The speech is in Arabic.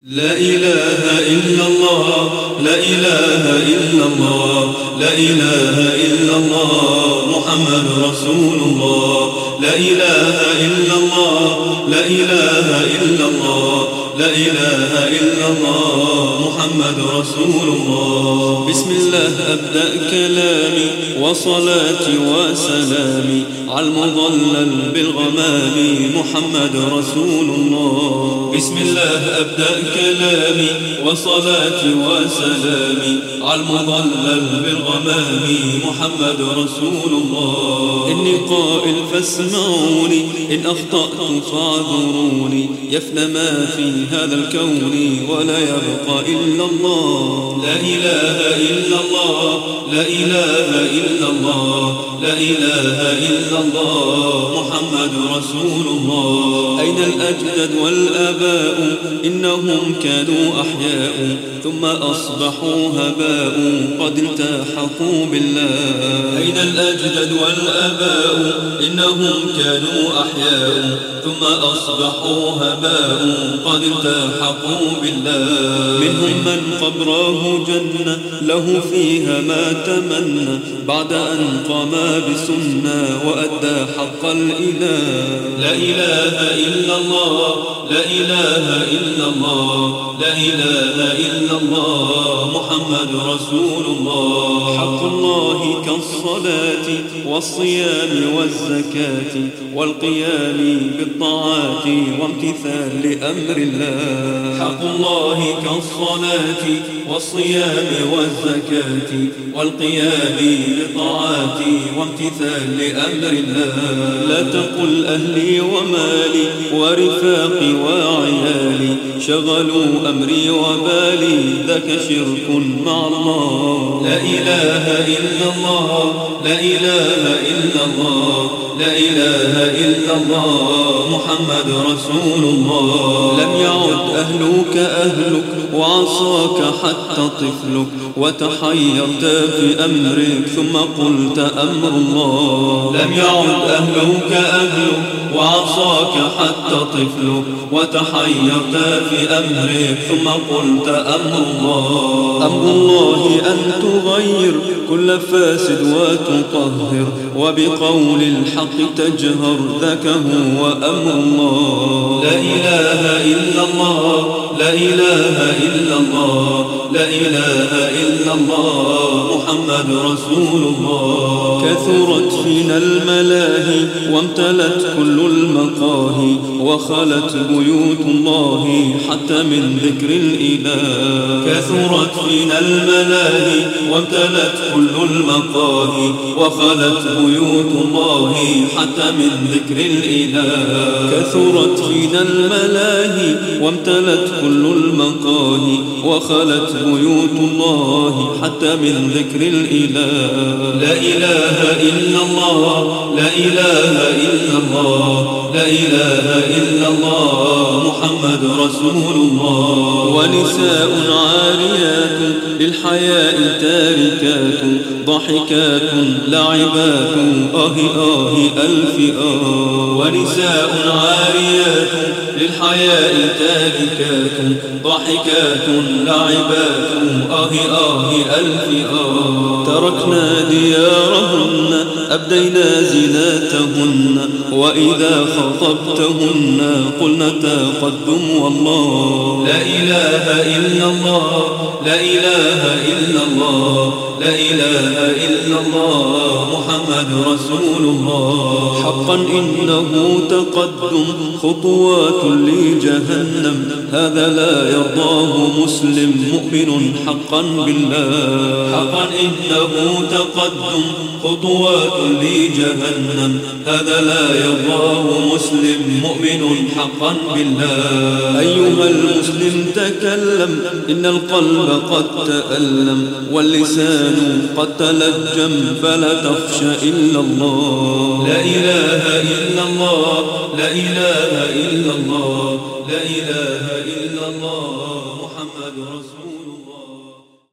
لا إله إلا الله، لا إله إلا الله، لا إله إلا الله، محمد رسول الله. لا إله إلا الله، لا إله إلا الله، لا إله إلا الله، محمد رسول الله. بسم الله أبدأ كلامي وصلاتي وسلامي على المضلل بالغمام، محمد رسول الله. بسم الله أبدأ كلامي وصلاتي وسلامي على المضلل بالغمام، محمد رسول الله. إني قائل فاسمعوني، إن أخطأت فاعذروني، يفنى ما في هذا الكون ولا يبقى إلا الله. لا إله إلا الله، لا إله إلا الله، لا إله إلا الله، محمد رسول الله. أين الأجداد والآباء؟ إنهم كانوا أحياء ثم أصبحوا هباء، قد التحقوا بالله. أين الأجداد والآباء؟ إنهم كانوا أحياء ثم أصبحوا هباء، قد التحقوا بالله. منهم من قبره جنة له فيها ما تمنى، بعد أن قام بسنة وأدى حق الإله. لا إله إلا الله، لا إله إلا الله، لا إله إلا الله، محمد رسول الله. حق الله كالصلاة والصيام والزكاة والقيام بالطاعات وامتثال لأمر الله. حق الله كالصلاة والصيام والزكاة والقيام بالطاعات وامتثال لأمر الله. لا تقل أهلي ومالي ورفاقي وعيالي شغلوا أمري وبالي، ذاك شرك مع الله. لا إله إلا الله، لا إله إلا الله، لا إله إلا الله، محمد رسول الله. لم يعد أهلك أهلك وعصاك حتى طفلك، وتحيرت في أمرك ثم قلت أمر الله. لم يعد أهلك أهلك وعصاك حتى طفلك، وتحيرت في أمرك ثم قلت أمر الله. أمر الله أن تغير كل فاسد وتطهر، وبقول الحق تجهر، ذاك هو أمر الله. لا إله إلا الله، لا إله إلا الله، لا إله إلا الله، محمد رسول الله. كثرت فينا الملاهي وامتلت كل المقاهي، وخلت بيوت الله حتى من ذكر الإله. كثرت فينا الملاهي وامتلت كل المقاهي، وخلت بيوت الله حتى من ذكر الإله. كثرت فينا الملاهي وامتلت كل المقاهي، وخلت بيوت الله حتى من ذكر الإله. لا إله إلا الله، لا إله إلا الله، لا إله إلا الله، محمد رسول الله. ونساء عاريات للحياء تاركات، ضحكات لعبات، ألف ونساء عاريات للحياء تاركات، ضحكات لعبات، ألف تركنا ديارهن أبدينا زيناتهن، وإذا خطبتهن قلنا تقدم والله. لا إله إلا الله، لا إله إلا الله، لا إله إلا الله، محمد رسول الله. حقا إنه تقدم خطوات لجهنم، هذا لا يرضاه مسلم مؤمن حقا بالله. حقا إنه تقدم خطوات لجهنم، هذا لا يرضاه مسلم مؤمن حقا بالله. أيها المسلم تكلم، إن القلب قد تألم واللسان قد تلجم، فلا تخشى إلا الله. لا إله إلا الله، لا إله إلا الله، لا إله إلا الله، محمد رسول الله.